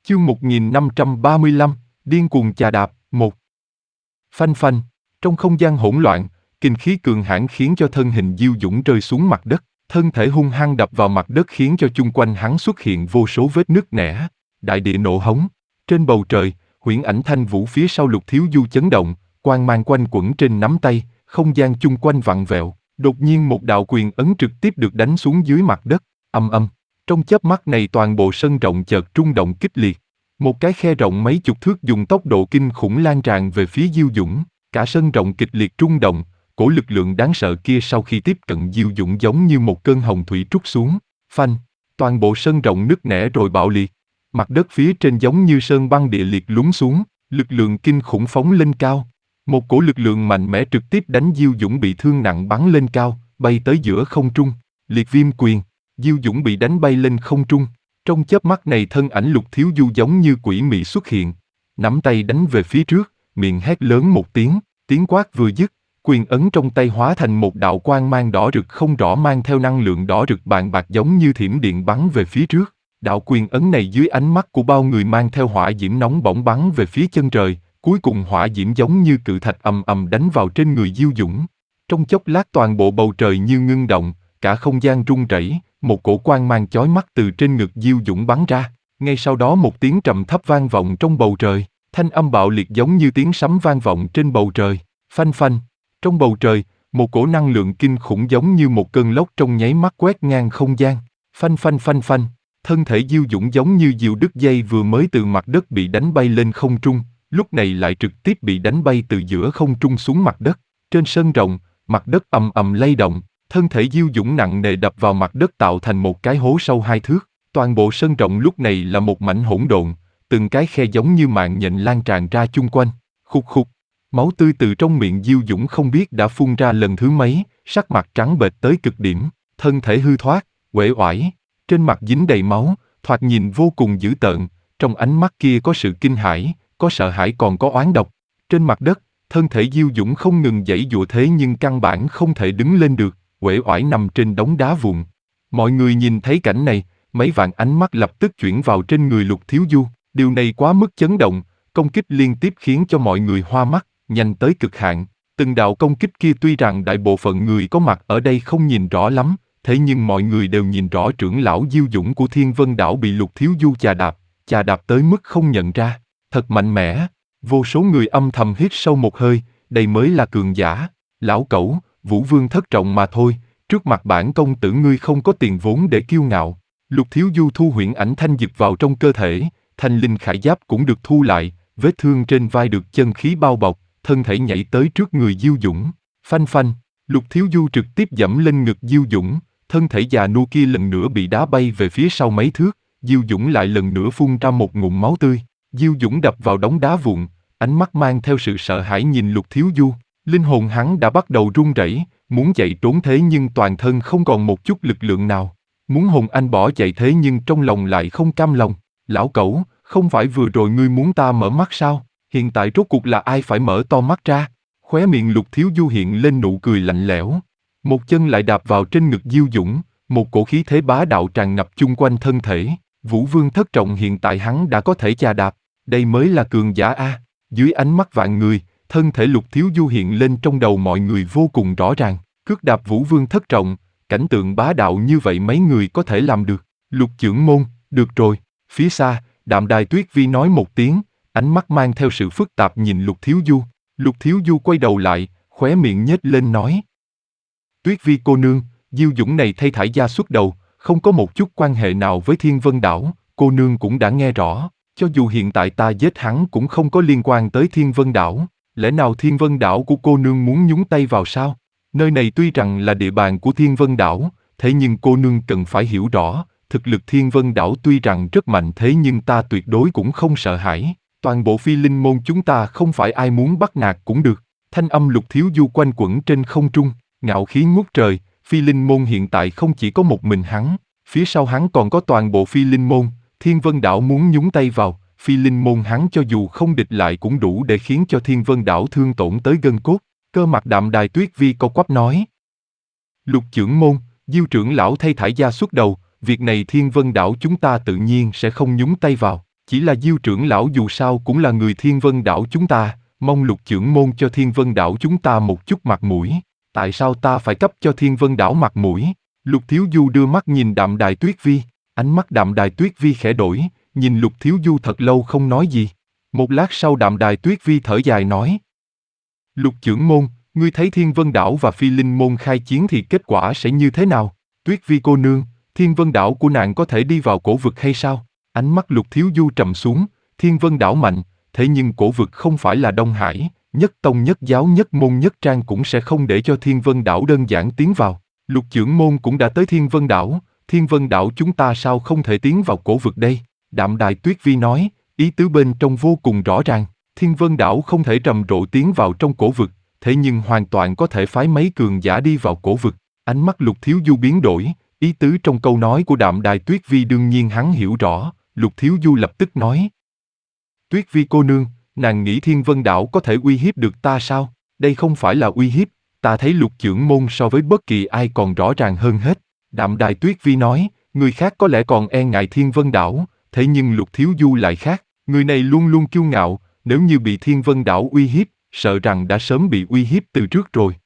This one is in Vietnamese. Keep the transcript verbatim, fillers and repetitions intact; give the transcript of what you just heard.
Chương một nghìn năm trăm ba mươi lăm, điên cuồng chà đạp, một. Phanh phanh, trong không gian hỗn loạn, kinh khí cường hãn khiến cho thân hình Diêu Dũng rơi xuống mặt đất, thân thể hung hăng đập vào mặt đất khiến cho chung quanh hắn xuất hiện vô số vết nứt nẻ, đại địa nổ hống. Trên bầu trời, huyễn ảnh thanh vũ phía sau Lục Thiếu Du chấn động, quang mang quanh quẩn trên nắm tay, không gian chung quanh vặn vẹo, đột nhiên một đạo quyền ấn trực tiếp được đánh xuống dưới mặt đất, ầm ầm. Trong chớp mắt này toàn bộ sân rộng chợt rung động kịch liệt. Một cái khe rộng mấy chục thước dùng tốc độ kinh khủng lan tràn về phía Diêu Dũng, cả sân rộng kịch liệt rung động, cổ lực lượng đáng sợ kia sau khi tiếp cận Diêu Dũng giống như một cơn hồng thủy trút xuống, phanh, toàn bộ sân rộng nứt nẻ rồi bạo liệt. Mặt đất phía trên giống như sơn băng địa liệt lún xuống, lực lượng kinh khủng phóng lên cao. Một cổ lực lượng mạnh mẽ trực tiếp đánh Diêu Dũng bị thương nặng bắn lên cao, bay tới giữa không trung, liệt viêm quyền, Diêu Dũng bị đánh bay lên không trung. Trong chớp mắt này thân ảnh Lục Thiếu Du giống như quỷ mị xuất hiện, nắm tay đánh về phía trước, miệng hét lớn một tiếng, tiếng quát vừa dứt, quyền ấn trong tay hóa thành một đạo quang mang đỏ rực không rõ mang theo năng lượng đỏ rực bàn bạc giống như thiểm điện bắn về phía trước. Đạo quyền ấn này dưới ánh mắt của bao người mang theo hỏa diễm nóng bỏng bắn về phía chân trời, cuối cùng hỏa diễm giống như cự thạch ầm ầm đánh vào trên người Diêu Dũng. Trong chốc lát toàn bộ bầu trời như ngưng động, cả không gian rung rẩy. Một cổ quang mang chói mắt từ trên ngực Diêu Dũng bắn ra, ngay sau đó một tiếng trầm thấp vang vọng trong bầu trời, thanh âm bạo liệt giống như tiếng sấm vang vọng trên bầu trời, phanh phanh. Trong bầu trời, một cổ năng lượng kinh khủng giống như một cơn lốc trong nháy mắt quét ngang không gian, phanh phanh phanh phanh. Thân thể Diêu Dũng giống như diều đứt dây vừa mới từ mặt đất bị đánh bay lên không trung, lúc này lại trực tiếp bị đánh bay từ giữa không trung xuống mặt đất. Trên sân rộng, mặt đất ầm ầm lay động. Thân thể Diêu Dũng nặng nề đập vào mặt đất tạo thành một cái hố sâu hai thước, toàn bộ sân rộng lúc này là một mảnh hỗn độn, từng cái khe giống như mạng nhện lan tràn ra chung quanh, khục khục, máu tươi từ trong miệng Diêu Dũng không biết đã phun ra lần thứ mấy, sắc mặt trắng bệch tới cực điểm, thân thể hư thoát, uể oải, trên mặt dính đầy máu, thoạt nhìn vô cùng dữ tợn, trong ánh mắt kia có sự kinh hãi, có sợ hãi còn có oán độc. Trên mặt đất, thân thể Diêu Dũng không ngừng giãy giụa thế nhưng căn bản không thể đứng lên được, uể oải nằm trên đống đá vụn. Mọi người nhìn thấy cảnh này, mấy vạn ánh mắt lập tức chuyển vào trên người Lục Thiếu Du, điều này quá mức chấn động, công kích liên tiếp khiến cho mọi người hoa mắt, nhanh tới cực hạn. Từng đạo công kích kia tuy rằng đại bộ phận người có mặt ở đây không nhìn rõ lắm, thế nhưng mọi người đều nhìn rõ trưởng lão Diêu Dũng của Thiên Vân Đảo bị Lục Thiếu Du chà đạp, chà đạp tới mức không nhận ra, thật mạnh mẽ. Vô số người âm thầm hít sâu một hơi, đây mới là cường giả. Lão cẩu, Vũ Vương thất trọng mà thôi, trước mặt bản công tử ngươi không có tiền vốn để kiêu ngạo. Lục Thiếu Du thu huyễn ảnh thanh dực vào trong cơ thể, thanh linh khải giáp cũng được thu lại, vết thương trên vai được chân khí bao bọc, thân thể nhảy tới trước người Diêu Dũng, phanh phanh. Lục Thiếu Du trực tiếp dẫm lên ngực Diêu Dũng, thân thể già nua kia lần nữa bị đá bay về phía sau mấy thước, Diêu Dũng lại lần nữa phun ra một ngụm máu tươi. Diêu Dũng đập vào đống đá vụn, ánh mắt mang theo sự sợ hãi nhìn Lục Thiếu Du. Linh hồn hắn đã bắt đầu run rẩy, muốn chạy trốn thế nhưng toàn thân không còn một chút lực lượng nào. Muốn hồn anh bỏ chạy thế nhưng trong lòng lại không cam lòng. Lão cẩu, không phải vừa rồi ngươi muốn ta mở mắt sao? Hiện tại rốt cuộc là ai phải mở to mắt ra? Khóe miệng Lục Thiếu Du hiện lên nụ cười lạnh lẽo. Một chân lại đạp vào trên ngực Diêu Dũng, một cổ khí thế bá đạo tràn ngập chung quanh thân thể. Vũ Vương thất trọng hiện tại hắn đã có thể chà đạp, đây mới là cường giả a. Dưới ánh mắt vạn người, thân thể Lục Thiếu Du hiện lên trong đầu mọi người vô cùng rõ ràng, cước đạp Vũ Vương thất trọng, cảnh tượng bá đạo như vậy mấy người có thể làm được. Lục trưởng môn, được rồi. Phía xa, Đạm Đài Tuyết Vi nói một tiếng, ánh mắt mang theo sự phức tạp nhìn Lục Thiếu Du. Lục Thiếu Du quay đầu lại, khóe miệng nhếch lên nói: Tuyết Vi cô nương, Diêu Dũng này thay thải gia xuất đầu, không có một chút quan hệ nào với Thiên Vân Đảo, cô nương cũng đã nghe rõ, cho dù hiện tại ta giết hắn cũng không có liên quan tới Thiên Vân Đảo. Lẽ nào Thiên Vân Đảo của cô nương muốn nhúng tay vào sao? Nơi này tuy rằng là địa bàn của Thiên Vân Đảo, thế nhưng cô nương cần phải hiểu rõ, thực lực Thiên Vân Đảo tuy rằng rất mạnh thế nhưng ta tuyệt đối cũng không sợ hãi. Toàn bộ Phi Linh môn chúng ta không phải ai muốn bắt nạt cũng được. Thanh âm Lục Thiếu Du quanh quẩn trên không trung, ngạo khí ngút trời. Phi Linh môn hiện tại không chỉ có một mình hắn, phía sau hắn còn có toàn bộ Phi Linh môn. Thiên Vân Đảo muốn nhúng tay vào, Phi Linh môn hắn cho dù không địch lại cũng đủ để khiến cho Thiên Vân Đảo thương tổn tới gân cốt. Cơ mặt Đạm Đài Tuyết Vi co quắp nói: Lục trưởng môn, Diêu trưởng lão thay thải gia xuất đầu, việc này Thiên Vân Đảo chúng ta tự nhiên sẽ không nhúng tay vào. Chỉ là Diêu trưởng lão dù sao cũng là người Thiên Vân Đảo chúng ta, mong Lục trưởng môn cho Thiên Vân Đảo chúng ta một chút mặt mũi. Tại sao ta phải cấp cho Thiên Vân Đảo mặt mũi? Lục Thiếu Du đưa mắt nhìn Đạm Đài Tuyết Vi, ánh mắt Đạm Đài Tuyết Vi khẽ đổi, nhìn Lục Thiếu Du thật lâu không nói gì. Một lát sau Đạm Đài Tuyết Vi thở dài nói: Lục trưởng môn, ngươi thấy Thiên Vân Đảo và Phi Linh môn khai chiến thì kết quả sẽ như thế nào? Tuyết Vi cô nương, Thiên Vân Đảo của nàng có thể đi vào cổ vực hay sao? Ánh mắt Lục Thiếu Du trầm xuống, Thiên Vân Đảo mạnh, thế nhưng cổ vực không phải là Đông Hải, nhất tông nhất giáo nhất môn nhất trang cũng sẽ không để cho Thiên Vân Đảo đơn giản tiến vào. Lục trưởng môn cũng đã tới Thiên Vân Đảo, Thiên Vân Đảo chúng ta sao không thể tiến vào cổ vực đây? Đạm Đài Tuyết Vi nói, ý tứ bên trong vô cùng rõ ràng, Thiên Vân Đảo không thể rầm rộ tiến vào trong cổ vực, thế nhưng hoàn toàn có thể phái mấy cường giả đi vào cổ vực. Ánh mắt Lục Thiếu Du biến đổi, ý tứ trong câu nói của Đạm Đài Tuyết Vi đương nhiên hắn hiểu rõ, Lục Thiếu Du lập tức nói: Tuyết Vi cô nương, nàng nghĩ Thiên Vân Đảo có thể uy hiếp được ta sao? Đây không phải là uy hiếp, ta thấy Lục trưởng môn so với bất kỳ ai còn rõ ràng hơn hết. Đạm Đài Tuyết Vi nói, người khác có lẽ còn e ngại Thiên Vân Đảo, thế nhưng Lục Thiếu Du lại khác, người này luôn luôn kiêu ngạo, nếu như bị Thiên Vân Đảo uy hiếp, sợ rằng đã sớm bị uy hiếp từ trước rồi.